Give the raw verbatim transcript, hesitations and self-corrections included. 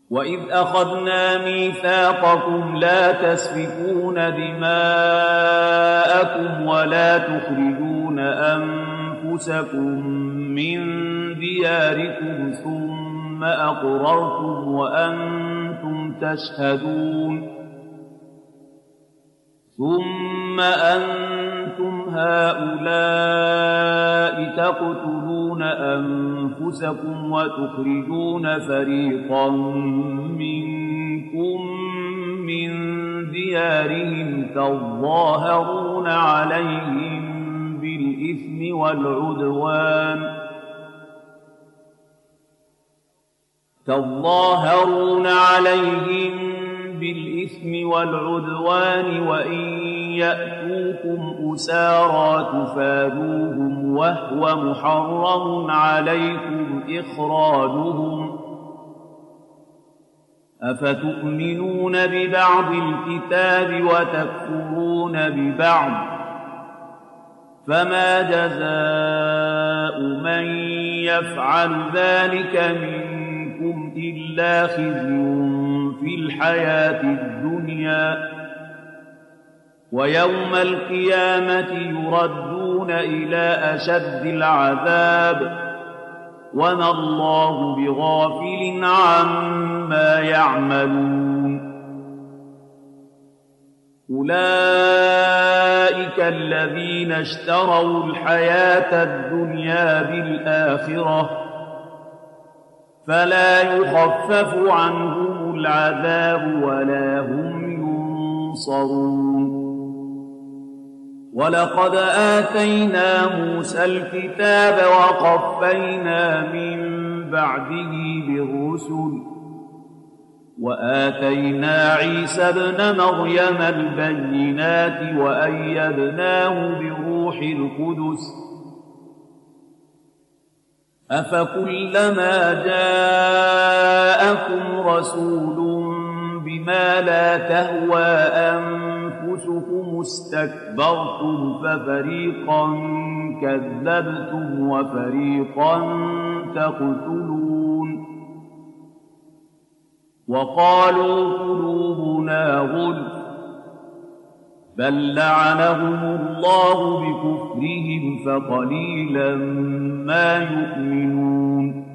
وإذ أخذنا ميثاقكم لا تسفكون دماءكم ولا تخرجون أنفسكم من دياركم ثم أقررتم وأنتم تشهدون ثم أنتم هؤلاء تقتلون أنفسكم وتخرجون فريقا منكم من ديارهم تظاهرون عليهم بالإثم والعدوان تظاهرون عليهم بالإثم والعدوان وإن يأتوكم أسارى تفادوهم وهو محرم عليكم إخراجهم أفتؤمنون ببعض الكتاب وتكفرون ببعض فما جزاء من يفعل ذلك منكم إلا خزي في الحياة الدنيا ويوم القيامة يردون إلى أشد العذاب وما الله بغافل عما يعملون أولئك الذين اشتروا الحياة الدنيا بالآخرة فلا يخفف عنهم العذاب ولا هم ينصرون ولقد آتينا موسى الكتاب وقفينا من بعده بالرسل وآتينا عيسى ابن مريم البينات وأيدناه بروح القدس أفكلما جاءكم رسول بما لا تهوى أنفسكم استكبرتم ففريقا كذبتم وفريقا تقتلون وقالوا قلوبنا غلف بل لعنهم الله بكفرهم فقليلا ما يؤمنون